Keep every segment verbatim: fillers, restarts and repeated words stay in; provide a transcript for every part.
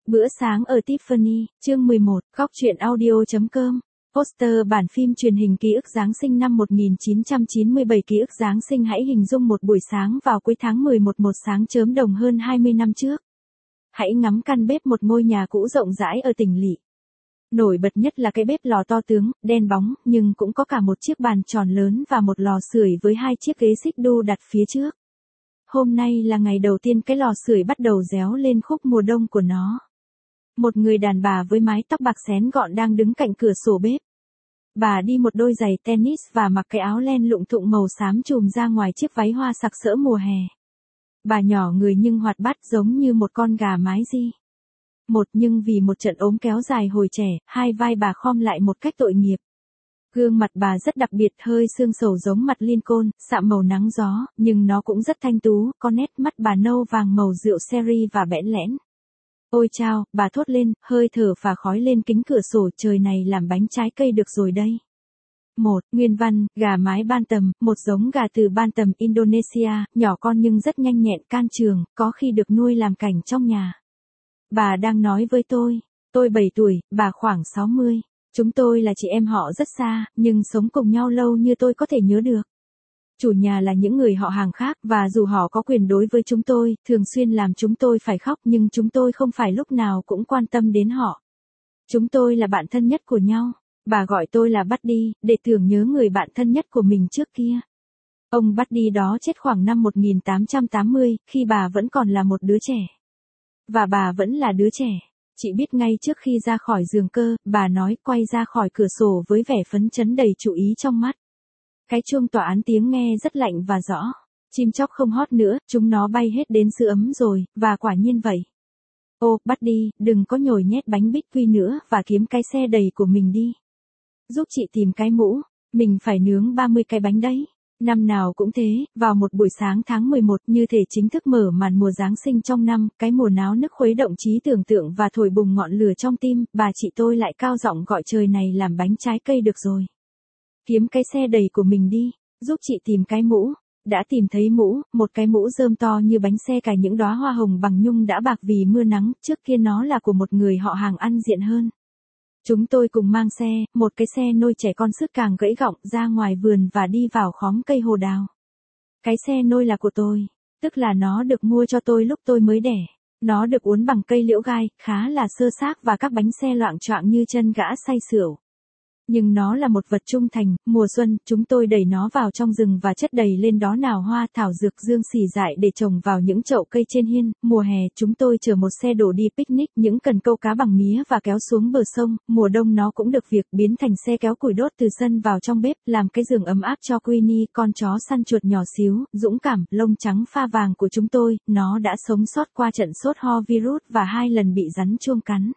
Bữa sáng ở Tiffany, chương mười một, góc truyện audio.com. Poster bản phim truyền hình ký ức Giáng sinh năm một nghìn chín trăm chín mươi bảy. Ký ức Giáng sinh. Hãy hình dung một buổi sáng vào cuối tháng mười một, một sáng chớm đồng hơn hai mươi năm trước. Hãy ngắm căn bếp một ngôi nhà cũ rộng rãi ở tỉnh lỵ. Nổi bật nhất là cái bếp lò to tướng, đen bóng, nhưng cũng có cả một chiếc bàn tròn lớn và một lò sưởi với hai chiếc ghế xích đu đặt phía trước. Hôm nay là ngày đầu tiên cái lò sưởi bắt đầu réo lên khúc mùa đông của nó. Một người đàn bà với mái tóc bạc xén gọn đang đứng cạnh cửa sổ bếp. Bà đi một đôi giày tennis và mặc cái áo len lụng thụng màu xám trùm ra ngoài chiếc váy hoa sặc sỡ mùa hè. Bà nhỏ người nhưng hoạt bát giống như một con gà mái di. Một nhưng vì một trận ốm kéo dài hồi trẻ, hai vai bà khom lại một cách tội nghiệp. Gương mặt bà rất đặc biệt, hơi xương sầu giống mặt Lincoln, sạm màu nắng gió, nhưng nó cũng rất thanh tú, có nét mắt bà nâu vàng màu rượu sherry và bẽn lẽn. Ôi chao, bà thốt lên, hơi thở phả khói lên kính cửa sổ, trời này làm bánh trái cây được rồi đây. một. Nguyên văn, gà mái Bantam, một giống gà từ Bantam, Indonesia, nhỏ con nhưng rất nhanh nhẹn, can trường, có khi được nuôi làm cảnh trong nhà. Bà đang nói với tôi, tôi bảy tuổi, bà khoảng sáu mươi. Chúng tôi là chị em họ rất xa, nhưng sống cùng nhau lâu như tôi có thể nhớ được. Chủ nhà là những người họ hàng khác, và dù họ có quyền đối với chúng tôi, thường xuyên làm chúng tôi phải khóc, nhưng chúng tôi không phải lúc nào cũng quan tâm đến họ. Chúng tôi là bạn thân nhất của nhau. Bà gọi tôi là Buddy, để tưởng nhớ người bạn thân nhất của mình trước kia. Ông Buddy đó chết khoảng năm một nghìn tám trăm tám mươi, khi bà vẫn còn là một đứa trẻ. Và bà vẫn là đứa trẻ. Chị biết ngay trước khi ra khỏi giường cơ, bà nói, quay ra khỏi cửa sổ với vẻ phấn chấn đầy chú ý trong mắt. Cái chuông tòa án tiếng nghe rất lạnh và rõ. Chim chóc không hót nữa, chúng nó bay hết đến xứ ấm rồi, và quả nhiên vậy. Ô, Buddy, đừng có nhồi nhét bánh bích quy nữa, và kiếm cái xe đầy của mình đi. Giúp chị tìm cái mũ, mình phải nướng ba mươi cái bánh đấy. Năm nào cũng thế, vào một buổi sáng tháng mười một, như thể chính thức mở màn mùa Giáng sinh trong năm, cái mùa náo nức khuấy động trí tưởng tượng và thổi bùng ngọn lửa trong tim, bà chị tôi lại cao giọng gọi trời này làm bánh trái cây được rồi. Kiếm cái xe đầy của mình đi, giúp chị tìm cái mũ. Đã tìm thấy mũ, một cái mũ rơm to như bánh xe cài những đóa hoa hồng bằng nhung đã bạc vì mưa nắng, trước kia nó là của một người họ hàng ăn diện hơn. Chúng tôi cùng mang xe, một cái xe nôi trẻ con sứt càng gãy gọng, ra ngoài vườn và đi vào khóm cây hồ đào. Cái xe nôi là của tôi, tức là nó được mua cho tôi lúc tôi mới đẻ. Nó được uốn bằng cây liễu gai, khá là xơ xác và các bánh xe loạng choạng như chân gã say sỉu. Nhưng nó là một vật trung thành. Mùa xuân, chúng tôi đẩy nó vào trong rừng và chất đầy lên đó nào hoa, thảo dược, dương xỉ dại để trồng vào những chậu cây trên hiên. Mùa hè, chúng tôi chở một xe đổ đi picnic, những cần câu cá bằng mía và kéo xuống bờ sông. Mùa đông nó cũng được việc biến thành xe kéo củi đốt từ sân vào trong bếp, làm cái giường ấm áp cho Queenie, con chó săn chuột nhỏ xíu, dũng cảm, lông trắng pha vàng của chúng tôi. Nó đã sống sót qua trận sốt ho virus và hai lần bị rắn chuông cắn.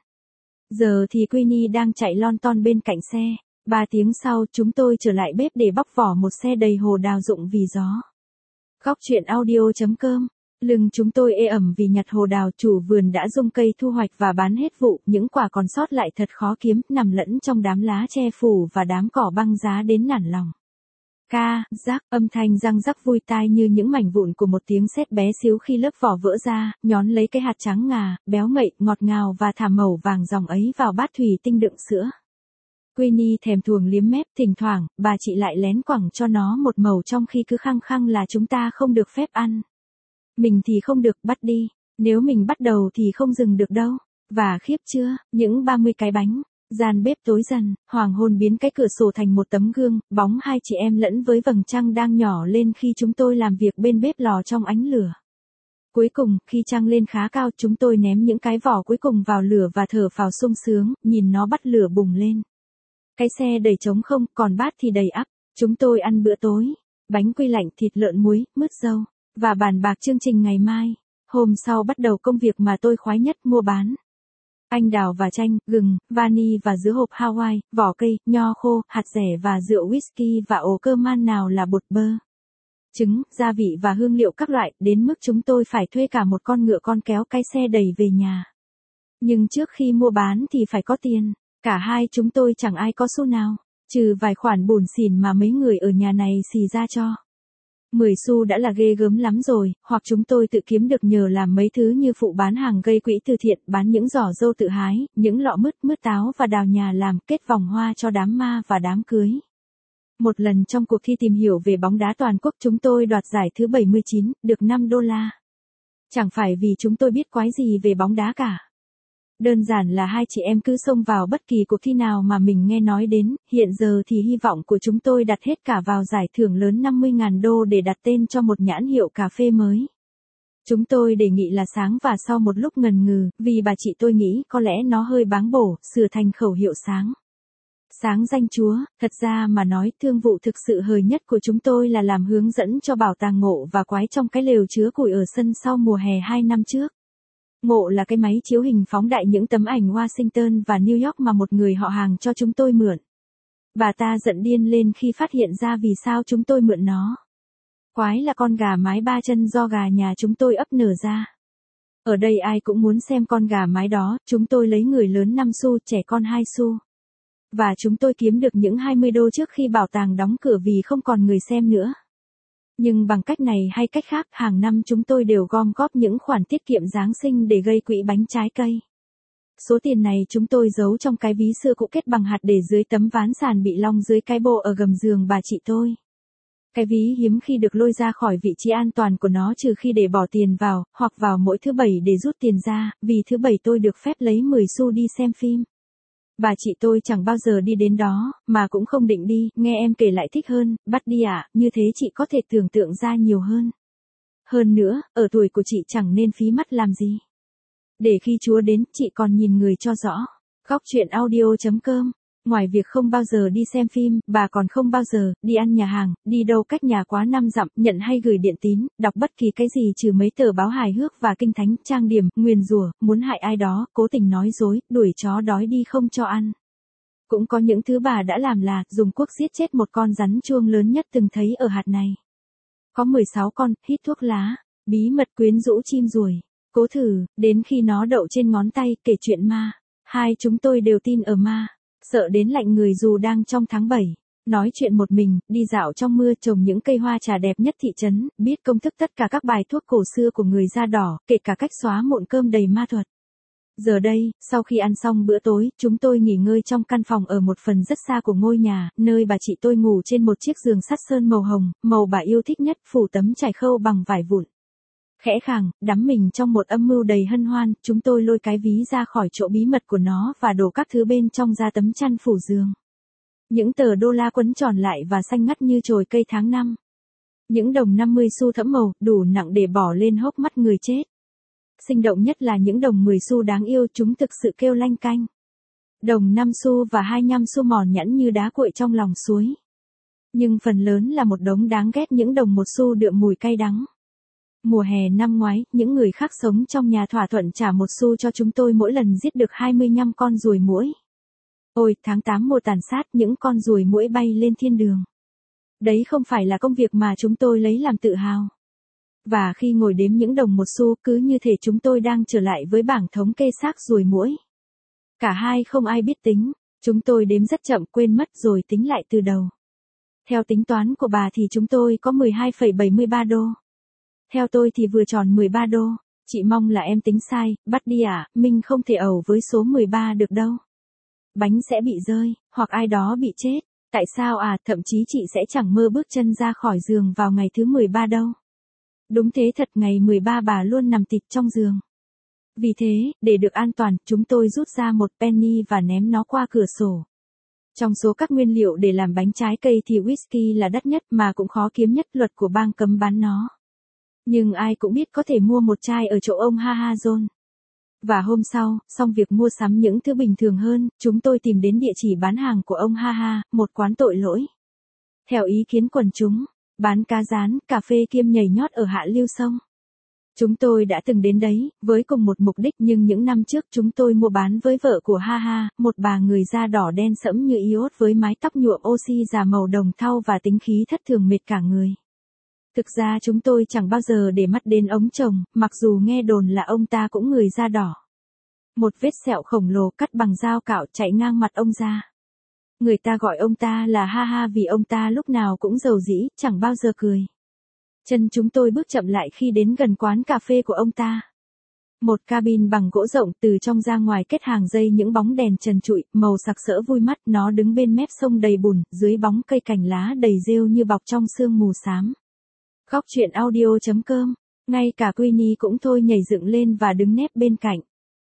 Giờ thì Queenie đang chạy lon ton bên cạnh xe. Ba tiếng sau, chúng tôi trở lại bếp để bóc vỏ một xe đầy hồ đào rụng vì gió. Góc truyện audio.com. Lưng chúng tôi ê ẩm vì nhặt hồ đào, chủ vườn đã rung cây thu hoạch và bán hết vụ, những quả còn sót lại thật khó kiếm, nằm lẫn trong đám lá che phủ và đám cỏ băng giá đến nản lòng. Ca, rắc, âm thanh răng rắc vui tai như những mảnh vụn của một tiếng sét bé xíu khi lớp vỏ vỡ ra, nhón lấy cái hạt trắng ngà, béo ngậy, ngọt ngào và thả màu vàng ròng ấy vào bát thủy tinh đựng sữa. Queenie thèm thuồng liếm mép, thỉnh thoảng, bà chị lại lén quẳng cho nó một mẩu trong khi cứ khăng khăng là chúng ta không được phép ăn. Mình thì không được, bắt đi, nếu mình bắt đầu thì không dừng được đâu. Và khiếp chưa, những ba mươi cái bánh. Gian bếp tối dần, hoàng hôn biến cái cửa sổ thành một tấm gương, bóng hai chị em lẫn với vầng trăng đang nhỏ lên khi chúng tôi làm việc bên bếp lò trong ánh lửa. Cuối cùng, khi trăng lên khá cao, chúng tôi ném những cái vỏ cuối cùng vào lửa và thở phào sung sướng, nhìn nó bắt lửa bùng lên. Cái xe đầy trống không, còn bát thì đầy ắp. Chúng tôi ăn bữa tối, bánh quy lạnh, thịt lợn muối, mứt dâu, và bàn bạc chương trình ngày mai. Hôm sau bắt đầu công việc mà tôi khoái nhất, mua bán. Anh đào và chanh, gừng, vani và dứa hộp Hawaii, vỏ cây, nho khô, hạt dẻ và rượu whisky và ổ cơ man nào là bột bơ. Trứng, gia vị và hương liệu các loại, đến mức chúng tôi phải thuê cả một con ngựa con kéo cái xe đầy về nhà. Nhưng trước khi mua bán thì phải có tiền. Cả hai chúng tôi chẳng ai có xu nào, trừ vài khoản bủn xỉn mà mấy người ở nhà này xì ra cho. mười xu đã là ghê gớm lắm rồi, hoặc chúng tôi tự kiếm được nhờ làm mấy thứ như phụ bán hàng gây quỹ từ thiện, bán những giỏ dâu tự hái, những lọ mứt, mứt táo và đào nhà làm kết vòng hoa cho đám ma và đám cưới. Một lần trong cuộc thi tìm hiểu về bóng đá toàn quốc chúng tôi đoạt giải thứ bảy mươi chín, được năm đô la. Chẳng phải vì chúng tôi biết quái gì về bóng đá cả. Đơn giản là hai chị em cứ xông vào bất kỳ cuộc thi nào mà mình nghe nói đến, hiện giờ thì hy vọng của chúng tôi đặt hết cả vào giải thưởng lớn năm mươi nghìn đô để đặt tên cho một nhãn hiệu cà phê mới. Chúng tôi đề nghị là sáng và sau một lúc ngần ngừ, vì bà chị tôi nghĩ có lẽ nó hơi báng bổ, sửa thành khẩu hiệu sáng. Sáng danh Chúa, thật ra mà nói thương vụ thực sự hời nhất của chúng tôi là làm hướng dẫn cho bảo tàng Ngộ và Quái trong cái lều chứa củi ở sân sau mùa hè hai năm trước. Ngộ là cái máy chiếu hình phóng đại những tấm ảnh Washington và New York mà một người họ hàng cho chúng tôi mượn. Bà ta giận điên lên khi phát hiện ra vì sao chúng tôi mượn nó. Quái là con gà mái ba chân do gà nhà chúng tôi ấp nở ra. Ở đây ai cũng muốn xem con gà mái đó, chúng tôi lấy người lớn năm xu, trẻ con hai xu. Và chúng tôi kiếm được những hai mươi đô trước khi bảo tàng đóng cửa vì không còn người xem nữa. Nhưng bằng cách này hay cách khác, hàng năm chúng tôi đều gom góp những khoản tiết kiệm Giáng sinh để gây quỹ bánh trái cây. Số tiền này chúng tôi giấu trong cái ví xưa cũ kết bằng hạt để dưới tấm ván sàn bị long dưới cái bộ ở gầm giường bà chị tôi. Cái ví hiếm khi được lôi ra khỏi vị trí an toàn của nó trừ khi để bỏ tiền vào, hoặc vào mỗi thứ bảy để rút tiền ra, vì thứ bảy tôi được phép lấy mười xu đi xem phim. Bà chị tôi chẳng bao giờ đi đến đó, mà cũng không định đi, nghe em kể lại thích hơn, bắt đi ạ, à, như thế chị có thể tưởng tượng ra nhiều hơn. Hơn nữa, ở tuổi của chị chẳng nên phí mắt làm gì. Để khi Chúa đến, chị còn nhìn người cho rõ. Góc truyện audio chấm com. Ngoài việc không bao giờ đi xem phim, bà còn không bao giờ đi ăn nhà hàng, đi đâu cách nhà quá năm dặm, nhận hay gửi điện tín, đọc bất kỳ cái gì trừ mấy tờ báo hài hước và kinh thánh, trang điểm, nguyền rủa, muốn hại ai đó, cố tình nói dối, đuổi chó đói đi không cho ăn. Cũng có những thứ bà đã làm là dùng cuốc giết chết một con rắn chuông lớn nhất từng thấy ở hạt này. Có mười sáu con, hít thuốc lá, bí mật quyến rũ chim ruồi. Cố thử, đến khi nó đậu trên ngón tay, kể chuyện ma. Hai chúng tôi đều tin ở ma. Sợ đến lạnh người dù đang trong tháng bảy. Nói chuyện một mình, đi dạo trong mưa, trồng những cây hoa trà đẹp nhất thị trấn, biết công thức tất cả các bài thuốc cổ xưa của người da đỏ, kể cả cách xóa mụn cơm đầy ma thuật. Giờ đây, sau khi ăn xong bữa tối, chúng tôi nghỉ ngơi trong căn phòng ở một phần rất xa của ngôi nhà, nơi bà chị tôi ngủ trên một chiếc giường sắt sơn màu hồng, màu bà yêu thích nhất, phủ tấm trải khâu bằng vải vụn. Khẽ khàng, đắm mình trong một âm mưu đầy hân hoan, chúng tôi lôi cái ví ra khỏi chỗ bí mật của nó và đổ các thứ bên trong ra tấm chăn phủ giường. Những tờ đô la quấn tròn lại và xanh ngắt như chồi cây tháng năm. Những đồng năm mươi xu thẫm màu, đủ nặng để bỏ lên hốc mắt người chết. Sinh động nhất là những đồng mười xu đáng yêu, chúng thực sự kêu lanh canh. Đồng năm xu và hai mươi lăm xu mòn nhẵn như đá cuội trong lòng suối. Nhưng phần lớn là một đống đáng ghét những đồng một xu đượm mùi cay đắng. Mùa hè năm ngoái, những người khác sống trong nhà thỏa thuận trả một xu cho chúng tôi mỗi lần giết được hai mươi lăm con ruồi muỗi. Ôi, tháng tám mùa tàn sát, những con ruồi muỗi bay lên thiên đường. Đấy không phải là công việc mà chúng tôi lấy làm tự hào. Và khi ngồi đếm những đồng một xu, cứ như thể chúng tôi đang trở lại với bảng thống kê xác ruồi muỗi. Cả hai không ai biết tính, chúng tôi đếm rất chậm, quên mất rồi tính lại từ đầu. Theo tính toán của bà thì chúng tôi có mười hai phẩy bảy mươi ba đô. Theo tôi thì vừa tròn mười ba đô, chị mong là em tính sai, bắt đi à, mình không thể ẩu với số mười ba được đâu. Bánh sẽ bị rơi, hoặc ai đó bị chết, tại sao à, thậm chí chị sẽ chẳng mơ bước chân ra khỏi giường vào ngày thứ mười ba đâu. Đúng thế thật, ngày mười ba bà luôn nằm tịt trong giường. Vì thế, để được an toàn, chúng tôi rút ra một penny và ném nó qua cửa sổ. Trong số các nguyên liệu để làm bánh trái cây thì whisky là đắt nhất mà cũng khó kiếm nhất, luật của bang cấm bán nó. Nhưng ai cũng biết có thể mua một chai ở chỗ ông Ha Ha John. Và hôm sau, xong việc mua sắm những thứ bình thường hơn, chúng tôi tìm đến địa chỉ bán hàng của ông Ha Ha, một quán tội lỗi. Theo ý kiến quần chúng, bán cá rán, cà phê kiêm nhảy nhót ở hạ lưu sông. Chúng tôi đã từng đến đấy, với cùng một mục đích, nhưng những năm trước chúng tôi mua bán với vợ của Ha Ha, một bà người da đỏ đen sẫm như iốt với mái tóc nhuộm oxy già màu đồng thau và tính khí thất thường mệt cả người. Thực ra chúng tôi chẳng bao giờ để mắt đến ông chồng, mặc dù nghe đồn là ông ta cũng người da đỏ. Một vết sẹo khổng lồ cắt bằng dao cạo chạy ngang mặt ông ra. Người ta gọi ông ta là Ha Ha vì ông ta lúc nào cũng giàu dĩ, chẳng bao giờ cười. Chân chúng tôi bước chậm lại khi đến gần quán cà phê của ông ta. Một cabin bằng gỗ rộng, từ trong ra ngoài kết hàng dây những bóng đèn trần trụi, màu sặc sỡ vui mắt, nó đứng bên mép sông đầy bùn, dưới bóng cây cành lá đầy rêu như bọc trong sương mù xám. Góc truyện audio.com, ngay cả Queenie cũng thôi nhảy dựng lên và đứng nép bên cạnh.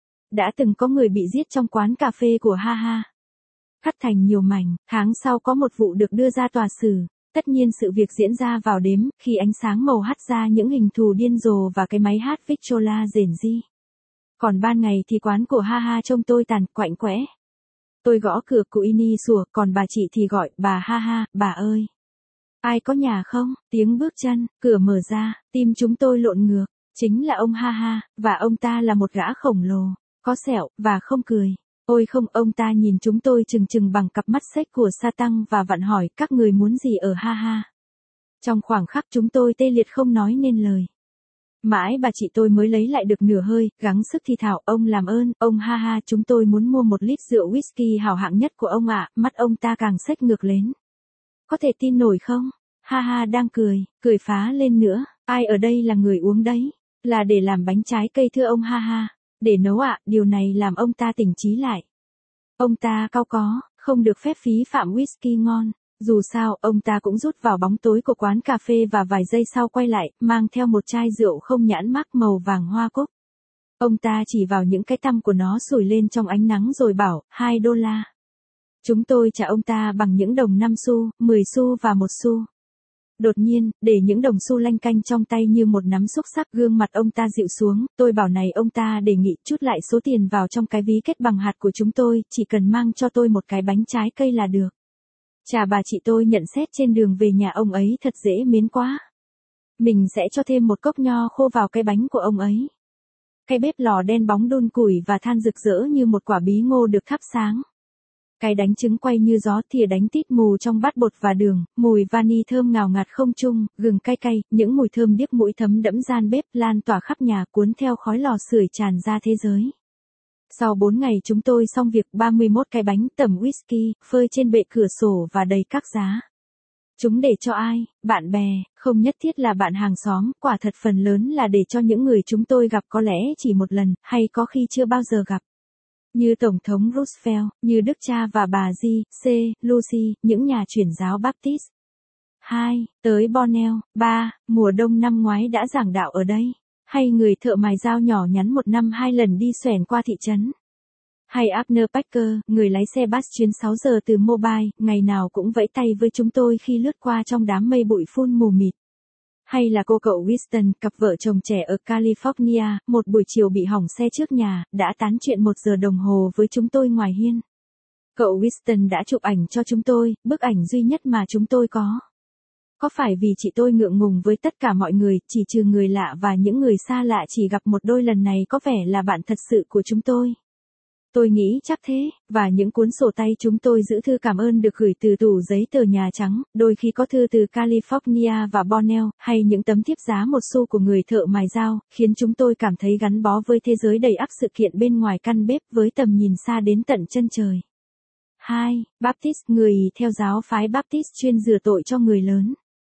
Đã từng có người bị giết trong quán cà phê của HaHa. Cắt thành nhiều mảnh, tháng sau có một vụ được đưa ra tòa xử. Tất nhiên sự việc diễn ra vào đêm, khi ánh sáng màu hắt ra những hình thù điên rồ và cái máy hát Victrola rền ri. Còn ban ngày thì quán của HaHa trông tôi tàn, quạnh quẽ. Tôi gõ cửa, Queenie sủa, còn bà chị thì gọi, bà HaHa, bà ơi. Ai có nhà không? Tiếng bước chân, cửa mở ra, tim chúng tôi lộn ngược. Chính là ông HaHa, và ông ta là một gã khổng lồ, có sẹo, và không cười. Ôi không, ông ta nhìn chúng tôi chừng chừng bằng cặp mắt xếch của sa tăng và vặn hỏi, các người muốn gì ở HaHa? Trong khoảng khắc chúng tôi tê liệt không nói nên lời. Mãi bà chị tôi mới lấy lại được nửa hơi, gắng sức thì thào, ông làm ơn, ông HaHa, chúng tôi muốn mua một lít rượu whisky hảo hạng nhất của ông ạ. Mắt ông ta càng xếch ngược lên. Có thể tin nổi không? HaHa đang cười, cười phá lên nữa. Ai ở đây là người uống đấy? Là để làm bánh trái cây thưa ông HaHa. Để nấu ạ, điều này làm ông ta tỉnh trí lại. Ông ta cau có, không được phép phí phạm whisky ngon. Dù sao, ông ta cũng rút vào bóng tối của quán cà phê và vài giây sau quay lại, mang theo một chai rượu không nhãn mác màu vàng hoa cúc. Ông ta chỉ vào những cái tăm của nó sủi lên trong ánh nắng rồi bảo, hai đô la. Chúng tôi trả ông ta bằng những đồng năm xu, mười xu và một xu. Đột nhiên, để những đồng xu lanh canh trong tay như một nắm xúc xắc, gương mặt ông ta dịu xuống, tôi bảo này ông ta đề nghị chút lại số tiền vào trong cái ví kết bằng hạt của chúng tôi, chỉ cần mang cho tôi một cái bánh trái cây là được. Chà, bà chị tôi nhận xét trên đường về nhà ông ấy thật dễ mến quá. Mình sẽ cho thêm một cốc nho khô vào cái bánh của ông ấy. Cái bếp lò đen bóng đun củi và than rực rỡ như một quả bí ngô được thắp sáng. Cái đánh trứng quay như gió, thìa đánh tít mù trong bát bột và đường, mùi vani thơm ngào ngạt không trung, gừng cay cay, những mùi thơm điếc mũi thấm đẫm gian bếp, lan tỏa khắp nhà, cuốn theo khói lò sưởi tràn ra thế giới. Sau bốn ngày chúng tôi xong việc, ba mươi mốt cái bánh tẩm whisky, phơi trên bệ cửa sổ và đầy các giá. Chúng để cho ai? Bạn bè, không nhất thiết là bạn hàng xóm, quả thật phần lớn là để cho những người chúng tôi gặp có lẽ chỉ một lần, hay có khi chưa bao giờ gặp. Như Tổng thống Roosevelt, như Đức cha và bà G. C. Lucy, những nhà truyền giáo Baptist. hai. Tới Borneo. ba. Mùa đông năm ngoái đã giảng đạo ở đây. Hay người thợ mài dao nhỏ nhắn một năm hai lần đi xoèn qua thị trấn. Hay Abner Packer, người lái xe bus chuyến sáu giờ từ Mobile, ngày nào cũng vẫy tay với chúng tôi khi lướt qua trong đám mây bụi phun mù mịt. Hay là cô cậu Winston, cặp vợ chồng trẻ ở California, một buổi chiều bị hỏng xe trước nhà, đã tán chuyện một giờ đồng hồ với chúng tôi ngoài hiên. Cậu Winston đã chụp ảnh cho chúng tôi, bức ảnh duy nhất mà chúng tôi có. Có phải vì chị tôi ngượng ngùng với tất cả mọi người, chỉ trừ người lạ và những người xa lạ chỉ gặp một đôi lần này có vẻ là bạn thật sự của chúng tôi? Tôi nghĩ chắc thế, và những cuốn sổ tay chúng tôi giữ thư cảm ơn được gửi từ tủ giấy tờ Nhà Trắng, đôi khi có thư từ California và Borneo, hay những tấm thiếp giá một xu của người thợ mài dao, khiến chúng tôi cảm thấy gắn bó với thế giới đầy ắp sự kiện bên ngoài căn bếp với tầm nhìn xa đến tận chân trời. hai. Baptist, người theo giáo phái Baptist chuyên rửa tội cho người lớn.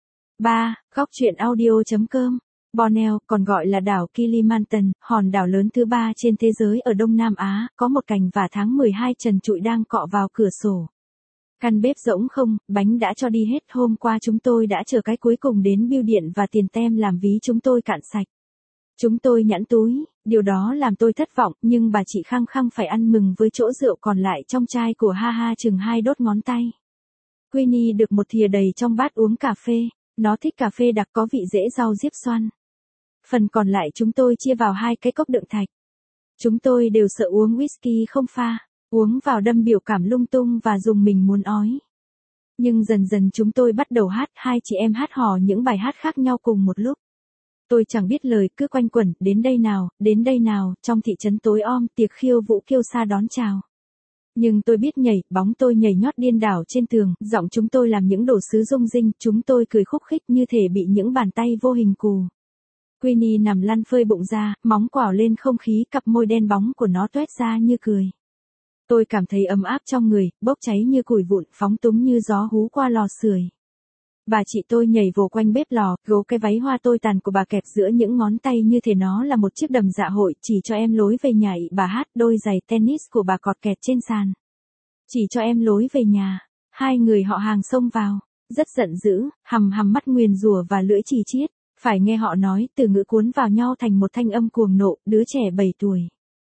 ba. Góc truyện audio.com. Borneo, còn gọi là đảo Kilimantan, hòn đảo lớn thứ ba trên thế giới ở Đông Nam Á, có một cành và tháng mười hai trần trụi đang cọ vào cửa sổ. Căn bếp rỗng không, bánh đã cho đi hết, hôm qua chúng tôi đã chờ cái cuối cùng đến bưu điện và tiền tem làm ví chúng tôi cạn sạch. Chúng tôi nhẵn túi, điều đó làm tôi thất vọng, nhưng bà chị khăng khăng phải ăn mừng với chỗ rượu còn lại trong chai của HaHa chừng hai đốt ngón tay. Queenie được một thìa đầy trong bát uống cà phê, nó thích cà phê đặc có vị rễ rau diếp xoăn. Phần còn lại chúng tôi chia vào hai cái cốc đựng thạch. Chúng tôi đều sợ uống whisky không pha, uống vào đâm biểu cảm lung tung và dùng mình muốn ói. Nhưng dần dần chúng tôi bắt đầu hát, hai chị em hát hò những bài hát khác nhau cùng một lúc. Tôi chẳng biết lời, cứ quanh quẩn, đến đây nào, đến đây nào, trong thị trấn tối om, tiệc khiêu vũ kêu sa đón chào. Nhưng tôi biết nhảy, bóng tôi nhảy nhót điên đảo trên tường, giọng chúng tôi làm những đồ sứ rung rinh, chúng tôi cười khúc khích như thể bị những bàn tay vô hình cù. Queenie nằm lăn phơi bụng ra, móng quào lên không khí, cặp môi đen bóng của nó toét ra như cười. Tôi cảm thấy ấm áp trong người, bốc cháy như củi vụn, phóng túng như gió hú qua lò sưởi. Bà chị tôi nhảy vồ quanh bếp lò, gấu cái váy hoa tôi tàn của bà kẹp giữa những ngón tay như thể nó là một chiếc đầm dạ hội, chỉ cho em lối về nhà. Ị bà hát, đôi giày tennis của bà cọt kẹt trên sàn. Chỉ cho em lối về nhà. Hai người họ hàng xông vào, rất giận dữ, hằm hằm mắt nguyền rủa và lưỡi chì chiết. Phải nghe họ nói, từ ngữ cuốn vào nhau thành một thanh âm cuồng nộ, đứa trẻ bảy tuổi.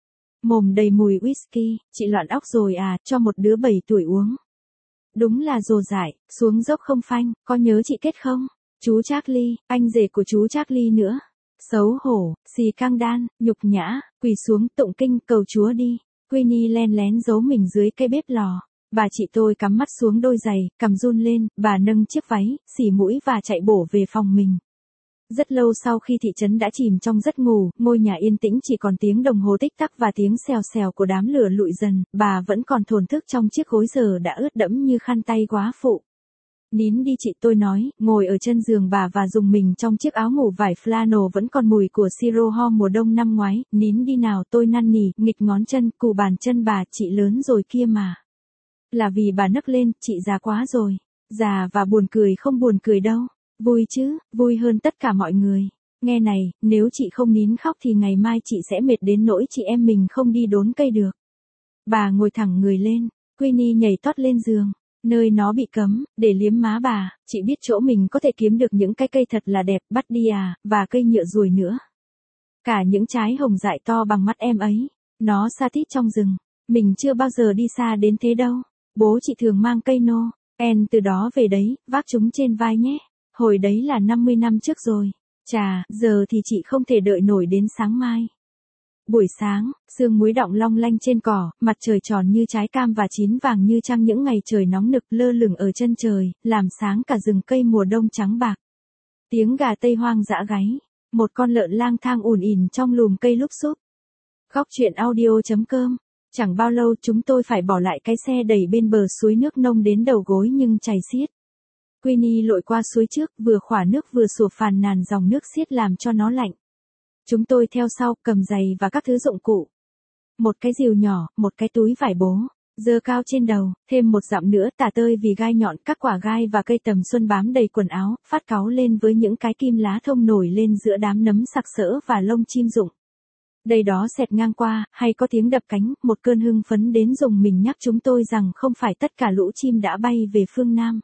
Mồm đầy mùi whisky, chị loạn óc rồi à, cho một đứa bảy tuổi uống. Đúng là rồ dại, xuống dốc không phanh, có nhớ chị Kết không? Chú Charlie, anh rể của chú Charlie nữa. Xấu hổ, xì căng đan, nhục nhã, quỳ xuống tụng kinh cầu Chúa đi. Queenie len lén giấu mình dưới cây bếp lò. Bà chị tôi cắm mắt xuống đôi giày, cầm run lên, bà nâng chiếc váy, xỉ mũi và chạy bổ về phòng mình. Rất lâu sau khi thị trấn đã chìm trong giấc ngủ, ngôi nhà yên tĩnh chỉ còn tiếng đồng hồ tích tắc và tiếng xèo xèo của đám lửa lụi dần, bà vẫn còn thổn thức trong chiếc gối giờ đã ướt đẫm như khăn tay góa phụ. Nín đi chị tôi nói, ngồi ở chân giường bà và dùng mình trong chiếc áo ngủ vải flannel vẫn còn mùi của siro ho mùa đông năm ngoái, nín đi nào tôi năn nỉ, nghịch ngón chân, cù bàn chân bà, chị lớn rồi kia mà. Là vì bà nấc lên, chị già quá rồi, già và buồn cười không buồn cười đâu. Vui chứ, vui hơn tất cả mọi người. Nghe này, nếu chị không nín khóc thì ngày mai chị sẽ mệt đến nỗi chị em mình không đi đốn cây được. Bà ngồi thẳng người lên, Queenie nhảy tót lên giường, nơi nó bị cấm, để liếm má bà, chị biết chỗ mình có thể kiếm được những cái cây thật là đẹp, bắt đi à, và cây nhựa ruồi nữa. Cả những trái hồng dại to bằng mắt em ấy, nó sa tít trong rừng, mình chưa bao giờ đi xa đến thế đâu. Bố chị thường mang cây nô, en từ đó về đấy, vác chúng trên vai nhé. Hồi đấy là năm mươi năm trước rồi. Chà, giờ thì chị không thể đợi nổi đến sáng mai. Buổi sáng, sương muối đọng long lanh trên cỏ, mặt trời tròn như trái cam và chín vàng như trăng những ngày trời nóng nực lơ lửng ở chân trời, làm sáng cả rừng cây mùa đông trắng bạc. Tiếng gà tây hoang dã gáy, một con lợn lang thang ùn ỉn trong lùm cây lúc xúp. Góc truyện audio chấm com. Chẳng bao lâu chúng tôi phải bỏ lại cái xe đẩy bên bờ suối nước nông đến đầu gối nhưng chảy xiết. Queenie lội qua suối trước, vừa khỏa nước vừa sủa phàn nàn dòng nước xiết làm cho nó lạnh. Chúng tôi theo sau, cầm giày và các thứ dụng cụ. Một cái rìu nhỏ, một cái túi vải bố, giơ cao trên đầu, thêm một dặm nữa tả tơi vì gai nhọn, các quả gai và cây tầm xuân bám đầy quần áo, phát cáu lên với những cái kim lá thông nổi lên giữa đám nấm sặc sỡ và lông chim rụng. Đây đó xẹt ngang qua, hay có tiếng đập cánh, một cơn hưng phấn đến rùng mình nhắc chúng tôi rằng không phải tất cả lũ chim đã bay về phương Nam.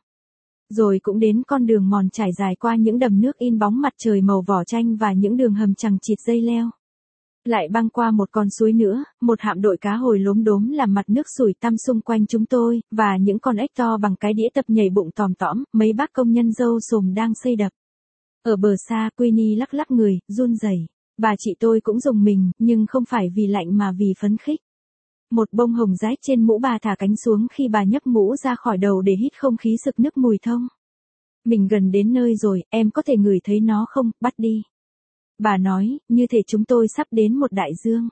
Rồi cũng đến con đường mòn trải dài qua những đầm nước in bóng mặt trời màu vỏ chanh và những đường hầm chằng chịt dây leo. Lại băng qua một con suối nữa, một hạm đội cá hồi lốm đốm làm mặt nước sủi tăm xung quanh chúng tôi, và những con ếch to bằng cái đĩa tập nhảy bụng tòm tõm, mấy bác công nhân râu sồm đang xây đập. Ở bờ xa, Queenie lắc lắc người, run rẩy. Bà chị tôi cũng rùng mình, nhưng không phải vì lạnh mà vì phấn khích. Một bông hồng rách trên mũ bà thả cánh xuống khi bà nhấc mũ ra khỏi đầu để hít không khí sực nức mùi thông. Mình gần đến nơi rồi, em có thể ngửi thấy nó không, bắt đi. Bà nói, như thể chúng tôi sắp đến một đại dương.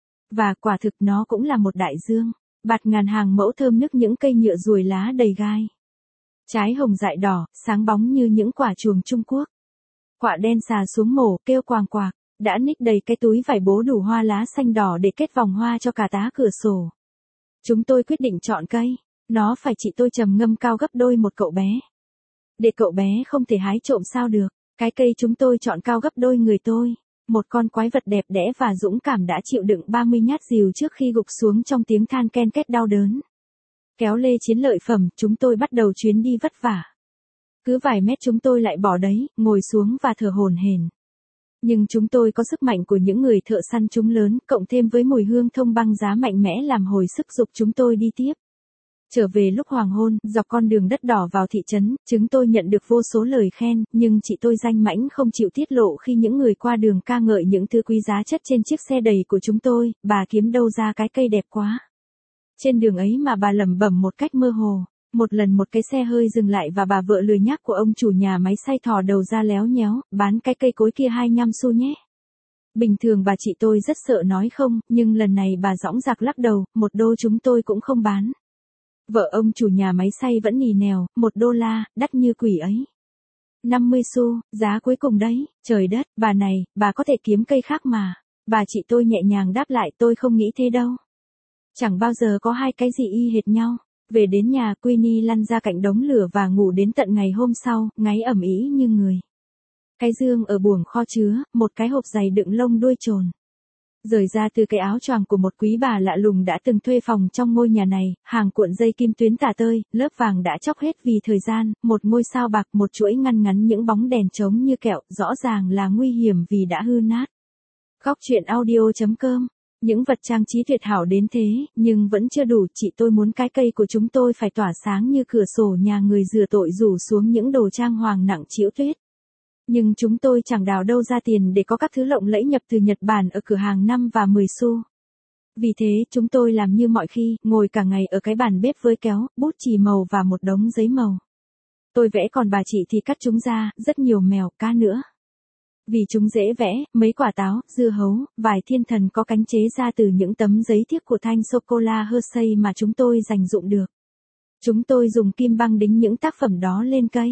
Và quả thực nó cũng là một đại dương. Bạt ngàn hàng mẫu thơm nức những cây nhựa ruồi lá đầy gai. Trái hồng dại đỏ, sáng bóng như những quả chuồng Trung Quốc. Quạ đen xà xuống mổ, kêu quàng quạc. Đã ních đầy cái túi vải bố đủ hoa lá xanh đỏ để kết vòng hoa cho cả tá cửa sổ. Chúng tôi quyết định chọn cây. Nó phải chị tôi trầm ngâm cao gấp đôi một cậu bé. Để cậu bé không thể hái trộm sao được. Cái cây chúng tôi chọn cao gấp đôi người tôi. Một con quái vật đẹp đẽ và dũng cảm đã chịu đựng ba mươi nhát rìu trước khi gục xuống trong tiếng than ken két đau đớn. Kéo lê chiến lợi phẩm, chúng tôi bắt đầu chuyến đi vất vả. Cứ vài mét chúng tôi lại bỏ đấy, ngồi xuống và thở hổn hển. Nhưng chúng tôi có sức mạnh của những người thợ săn chúng lớn, cộng thêm với mùi hương thông băng giá mạnh mẽ làm hồi sức dục chúng tôi đi tiếp. Trở về lúc hoàng hôn, dọc con đường đất đỏ vào thị trấn, chúng tôi nhận được vô số lời khen, nhưng chị tôi danh mãnh không chịu tiết lộ khi những người qua đường ca ngợi những thứ quý giá chất trên chiếc xe đầy của chúng tôi, bà kiếm đâu ra cái cây đẹp quá. Trên đường ấy mà bà lẩm bẩm một cách mơ hồ. Một lần một cái xe hơi dừng lại và bà vợ lười nhác của ông chủ nhà máy xay thò đầu ra léo nhéo, bán cái cây cối kia hai mươi lăm xu nhé. Bình thường bà chị tôi rất sợ nói không, nhưng lần này bà dõng dạc lắc đầu, một đô chúng tôi cũng không bán. Vợ ông chủ nhà máy xay vẫn nì nèo, một đô la, đắt như quỷ ấy. năm mươi xu, giá cuối cùng đấy, trời đất, bà này, bà có thể kiếm cây khác mà. Bà chị tôi nhẹ nhàng đáp lại, tôi không nghĩ thế đâu. Chẳng bao giờ có hai cái gì y hệt nhau. Về đến nhà, Queenie lăn ra cạnh đống lửa và ngủ đến tận ngày hôm sau, ngáy ẩm ĩ như người. Cái giường ở buồng kho chứa, một cái hộp giày đựng lông đuôi trồn. Rời ra từ cái áo choàng của một quý bà lạ lùng đã từng thuê phòng trong ngôi nhà này, hàng cuộn dây kim tuyến tả tơi, lớp vàng đã chóc hết vì thời gian, một ngôi sao bạc, một chuỗi ngăn ngắn những bóng đèn trống như kẹo, rõ ràng là nguy hiểm vì đã hư nát. Góc truyện audio chấm com. Những vật trang trí tuyệt hảo đến thế, nhưng vẫn chưa đủ, chị tôi muốn cái cây của chúng tôi phải tỏa sáng như cửa sổ nhà người rửa tội rủ xuống những đồ trang hoàng nặng trĩu tuyết. Nhưng chúng tôi chẳng đào đâu ra tiền để có các thứ lộng lẫy nhập từ Nhật Bản ở cửa hàng năm và mười xu. Vì thế, chúng tôi làm như mọi khi, ngồi cả ngày ở cái bàn bếp với kéo, bút chì màu và một đống giấy màu. Tôi vẽ còn bà chị thì cắt chúng ra, rất nhiều mèo, cá nữa. Vì chúng dễ vẽ, mấy quả táo, dưa hấu, vài thiên thần có cánh chế ra từ những tấm giấy thiếc của thanh sô-cô-la Hershey mà chúng tôi dành dụng được. Chúng tôi dùng kim băng đính những tác phẩm đó lên cây.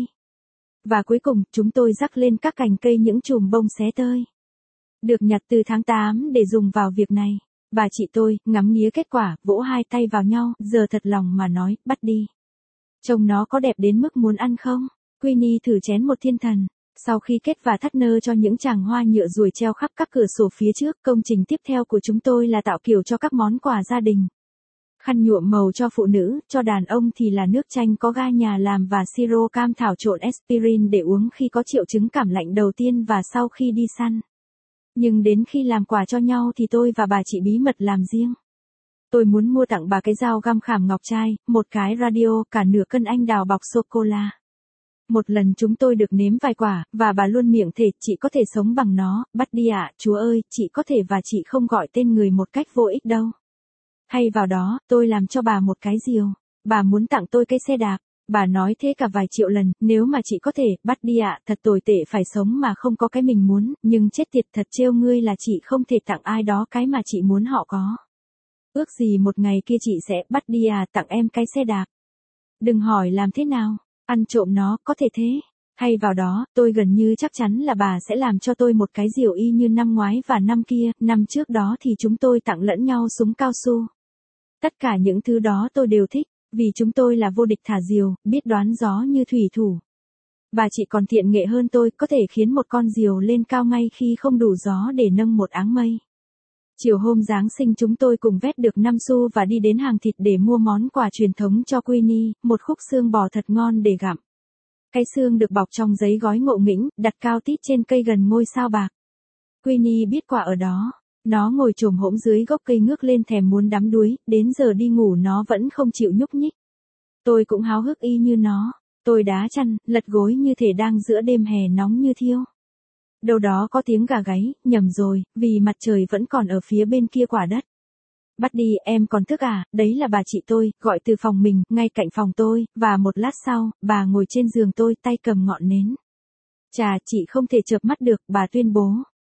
Và cuối cùng, chúng tôi rắc lên các cành cây những chùm bông xé tơi. Được nhặt từ tháng tám để dùng vào việc này. Bà chị tôi, ngắm nghía kết quả, vỗ hai tay vào nhau, giờ thật lòng mà nói, bắt đi. Trông nó có đẹp đến mức muốn ăn không? Queenie thử chén một thiên thần. Sau khi kết và thắt nơ cho những chàng hoa nhựa ruồi treo khắp các cửa sổ phía trước, công trình tiếp theo của chúng tôi là tạo kiểu cho các món quà gia đình. Khăn nhuộm màu cho phụ nữ, cho đàn ông thì là nước chanh có ga nhà làm và siro cam thảo trộn aspirin để uống khi có triệu chứng cảm lạnh đầu tiên và sau khi đi săn. Nhưng đến khi làm quà cho nhau thì tôi và bà chị bí mật làm riêng. Tôi muốn mua tặng bà cái dao găm khảm ngọc trai, một cái radio, cả nửa cân anh đào bọc sô-cô-la. Một lần chúng tôi được nếm vài quả, và bà luôn miệng thề, chị có thể sống bằng nó, bắt đi ạ, chúa ơi, chị có thể và chị không gọi tên người một cách vô ích đâu. Hay vào đó, tôi làm cho bà một cái diều. Bà muốn tặng tôi cái xe đạp. Bà nói thế cả vài triệu lần, nếu mà chị có thể, bắt đi ạ, thật tồi tệ phải sống mà không có cái mình muốn, nhưng chết tiệt thật trêu ngươi là chị không thể tặng ai đó cái mà chị muốn họ có. Ước gì một ngày kia chị sẽ, bắt đi à, tặng em cái xe đạp. Đừng hỏi làm thế nào, ăn trộm nó, có thể thế. Hay vào đó, tôi gần như chắc chắn là bà sẽ làm cho tôi một cái diều y như năm ngoái và năm kia, năm trước đó thì chúng tôi tặng lẫn nhau súng cao su. Tất cả những thứ đó tôi đều thích, vì chúng tôi là vô địch thả diều, biết đoán gió như thủy thủ. Bà chị còn thiện nghệ hơn tôi, có thể khiến một con diều lên cao ngay khi không đủ gió để nâng một áng mây. Chiều hôm Giáng sinh chúng tôi cùng vét được năm xu và đi đến hàng thịt để mua món quà truyền thống cho Queenie, một khúc xương bò thật ngon để gặm. Cái xương được bọc trong giấy gói ngộ nghĩnh, đặt cao tít trên cây gần ngôi sao bạc. Queenie biết quả ở đó. Nó ngồi chồm hổm dưới gốc cây ngước lên thèm muốn đắm đuối, đến giờ đi ngủ nó vẫn không chịu nhúc nhích. Tôi cũng háo hức y như nó. Tôi đá chăn, lật gối như thể đang giữa đêm hè nóng như thiêu. Đâu đó có tiếng gà gáy, nhầm rồi, vì mặt trời vẫn còn ở phía bên kia quả đất. Bắt đi, em còn thức à, đấy là bà chị tôi, gọi từ phòng mình, ngay cạnh phòng tôi, và một lát sau, bà ngồi trên giường tôi, tay cầm ngọn nến. Chà, chị không thể chợp mắt được, bà tuyên bố.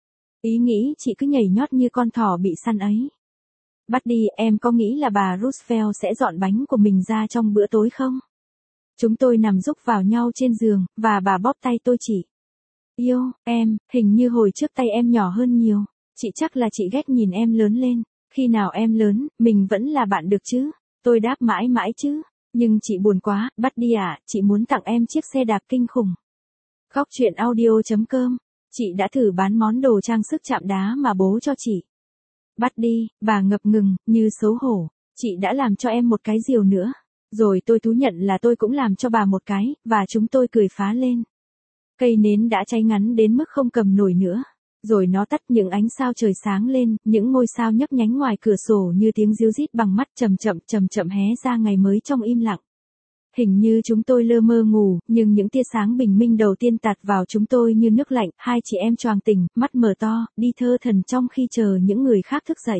Ý nghĩ chị cứ nhảy nhót như con thỏ bị săn ấy. Bắt đi, em có nghĩ là bà Roosevelt sẽ dọn bánh của mình ra trong bữa tối không? Chúng tôi nằm rúc vào nhau trên giường, và bà bóp tay tôi chỉ. Yêu, em, hình như hồi trước tay em nhỏ hơn nhiều. Chị chắc là chị ghét nhìn em lớn lên. Khi nào em lớn, mình vẫn là bạn được chứ? Tôi đáp mãi mãi chứ. Nhưng chị buồn quá, bắt đi à, chị muốn tặng em chiếc xe đạp kinh khủng. Góc truyện audio chấm com. Chị đã thử bán món đồ trang sức chạm đá mà bố cho chị. Bắt đi, bà ngập ngừng, như xấu hổ. Chị đã làm cho em một cái diều nữa. Rồi tôi thú nhận là tôi cũng làm cho bà một cái, và chúng tôi cười phá lên. Cây nến đã cháy ngắn đến mức không cầm nổi nữa. Rồi nó tắt, những ánh sao trời sáng lên, những ngôi sao nhấp nhánh ngoài cửa sổ như tiếng ríu rít bằng mắt chậm chậm chậm chậm hé ra ngày mới trong im lặng. Hình như chúng tôi lơ mơ ngủ, nhưng những tia sáng bình minh đầu tiên tạt vào chúng tôi như nước lạnh, hai chị em choàng tỉnh, mắt mở to, đi thơ thần trong khi chờ những người khác thức dậy.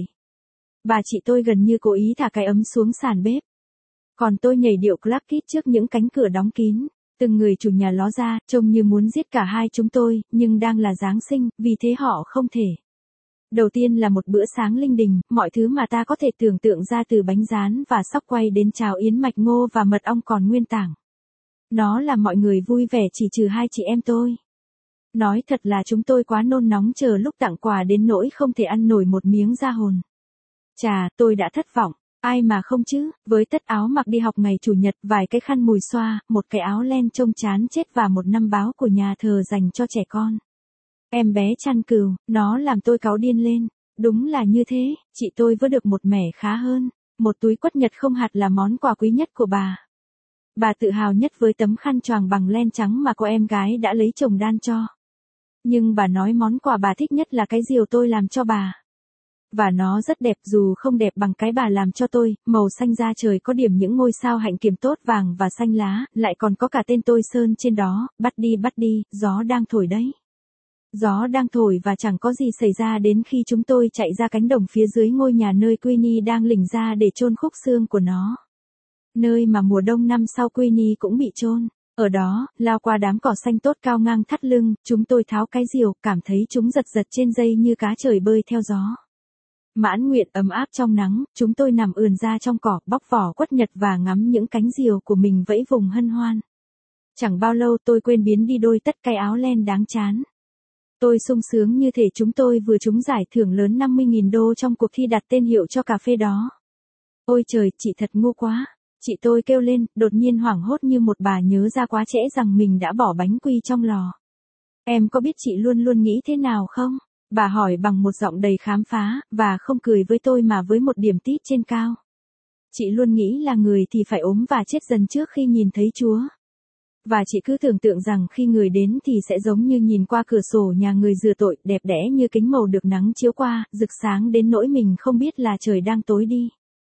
Bà chị tôi gần như cố ý thả cái ấm xuống sàn bếp. Còn tôi nhảy điệu clap kít trước những cánh cửa đóng kín. Từng người chủ nhà ló ra, trông như muốn giết cả hai chúng tôi, nhưng đang là Giáng sinh, vì thế họ không thể. Đầu tiên là một bữa sáng linh đình, mọi thứ mà ta có thể tưởng tượng ra từ bánh rán và sóc quay đến cháo yến mạch ngô và mật ong còn nguyên tảng. Nó làm mọi người vui vẻ chỉ trừ hai chị em tôi. Nói thật là chúng tôi quá nôn nóng chờ lúc tặng quà đến nỗi không thể ăn nổi một miếng da hồn. Chà, tôi đã thất vọng. Ai mà không chứ, với tất áo mặc đi học ngày chủ nhật, vài cái khăn mùi xoa, một cái áo len trông chán chết và một năm báo của nhà thờ dành cho trẻ con. Em bé chăn cừu, nó làm tôi cáu điên lên. Đúng là như thế, chị tôi vừa được một mẻ khá hơn. Một túi quất nhật không hạt là món quà quý nhất của bà. Bà tự hào nhất với tấm khăn choàng bằng len trắng mà cô em gái đã lấy chồng đan cho. Nhưng bà nói món quà bà thích nhất là cái diều tôi làm cho bà. Và nó rất đẹp dù không đẹp bằng cái bà làm cho tôi, màu xanh da trời có điểm những ngôi sao hạnh kiểm tốt vàng và xanh lá, lại còn có cả tên tôi sơn trên đó, bắt đi bắt đi, gió đang thổi đấy. Gió đang thổi và chẳng có gì xảy ra đến khi chúng tôi chạy ra cánh đồng phía dưới ngôi nhà nơi Queenie đang lỉnh ra để chôn khúc xương của nó. Nơi mà mùa đông năm sau Queenie cũng bị chôn. Ở đó, lao qua đám cỏ xanh tốt cao ngang thắt lưng, chúng tôi tháo cái diều, cảm thấy chúng giật giật trên dây như cá trời bơi theo gió. Mãn nguyện ấm áp trong nắng, chúng tôi nằm ườn ra trong cỏ, bóc vỏ quất nhật và ngắm những cánh diều của mình vẫy vùng hân hoan. Chẳng bao lâu tôi quên biến đi đôi tất cái áo len đáng chán. Tôi sung sướng như thể chúng tôi vừa trúng giải thưởng lớn năm mươi nghìn đô trong cuộc thi đặt tên hiệu cho cà phê đó. Ôi trời, chị thật ngu quá. Chị tôi kêu lên, đột nhiên hoảng hốt như một bà nhớ ra quá trễ rằng mình đã bỏ bánh quy trong lò. Em có biết chị luôn luôn nghĩ thế nào không? Bà hỏi bằng một giọng đầy khám phá, và không cười với tôi mà với một điểm tít trên cao. Chị luôn nghĩ là người thì phải ốm và chết dần trước khi nhìn thấy Chúa. Và chị cứ tưởng tượng rằng khi người đến thì sẽ giống như nhìn qua cửa sổ nhà người rửa tội, đẹp đẽ như kính màu được nắng chiếu qua, rực sáng đến nỗi mình không biết là trời đang tối đi.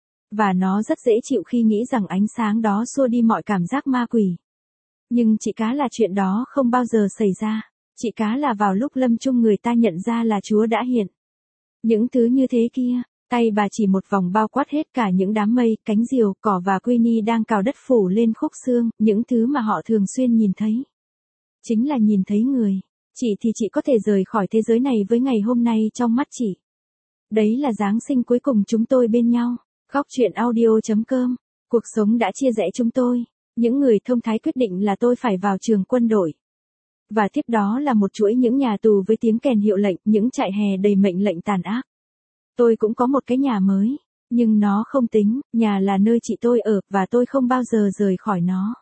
Và nó rất dễ chịu khi nghĩ rằng ánh sáng đó xua đi mọi cảm giác ma quỷ. Nhưng chị cá là chuyện đó không bao giờ xảy ra. Chị cá là vào lúc lâm chung người ta nhận ra là Chúa đã hiện. Những thứ như thế kia, tay bà chỉ một vòng bao quát hết cả những đám mây, cánh diều, cỏ và Queenie đang cào đất phủ lên khúc xương, những thứ mà họ thường xuyên nhìn thấy. Chính là nhìn thấy người. Chị thì chị có thể rời khỏi thế giới này với ngày hôm nay trong mắt chị. Đấy là Giáng sinh cuối cùng chúng tôi bên nhau. Góc truyện audio chấm com. Cuộc sống đã chia rẽ chúng tôi. Những người thông thái quyết định là tôi phải vào trường quân đội. Và tiếp đó là một chuỗi những nhà tù với tiếng kèn hiệu lệnh, những trại hè đầy mệnh lệnh tàn ác. Tôi cũng có một cái nhà mới, nhưng nó không tính, nhà là nơi chị tôi ở, và tôi không bao giờ rời khỏi nó.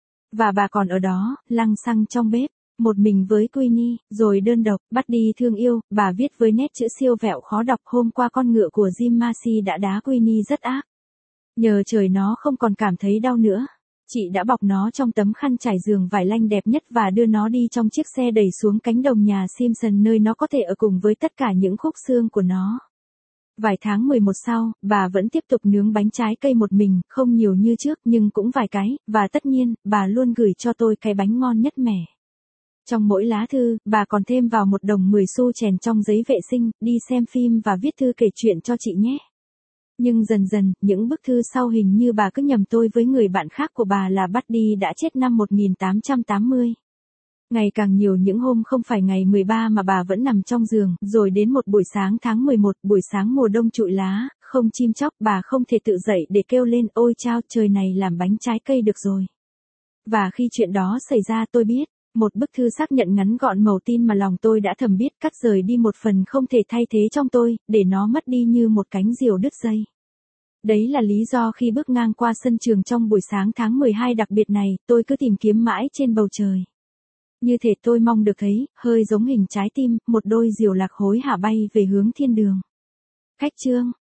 Và bà còn ở đó, lăng xăng trong bếp, một mình với Queenie, rồi đơn độc, bắt đi thương yêu, bà viết với nét chữ siêu vẹo khó đọc. Hôm qua con ngựa của Jim Massey đã đá Queenie rất ác. Nhờ trời nó không còn cảm thấy đau nữa. Chị đã bọc nó trong tấm khăn trải giường vải lanh đẹp nhất và đưa nó đi trong chiếc xe đẩy xuống cánh đồng nhà Simpson nơi nó có thể ở cùng với tất cả những khúc xương của nó. Vài tháng mười một sau, bà vẫn tiếp tục nướng bánh trái cây một mình, không nhiều như trước nhưng cũng vài cái, và tất nhiên, bà luôn gửi cho tôi cái bánh ngon nhất mẻ. Trong mỗi lá thư, bà còn thêm vào một đồng mười xu chèn trong giấy vệ sinh, đi xem phim và viết thư kể chuyện cho chị nhé. Nhưng dần dần, những bức thư sau hình như bà cứ nhầm tôi với người bạn khác của bà là Buddy đã chết năm một nghìn tám trăm tám mươi. Ngày càng nhiều những hôm không phải ngày mười ba mà bà vẫn nằm trong giường, rồi đến một buổi sáng tháng mười một, buổi sáng mùa đông trụi lá, không chim chóc, bà không thể tự dậy để kêu lên, ôi chao, trời này làm bánh trái cây được rồi. Và khi chuyện đó xảy ra tôi biết, một bức thư xác nhận ngắn gọn màu tin mà lòng tôi đã thầm biết cắt rời đi một phần không thể thay thế trong tôi, để nó mất đi như một cánh diều đứt dây. Đấy là lý do khi bước ngang qua sân trường trong buổi sáng tháng mười hai đặc biệt này, tôi cứ tìm kiếm mãi trên bầu trời. Như thể tôi mong được thấy, hơi giống hình trái tim, một đôi diều lạc hối hả bay về hướng thiên đường. Khách chương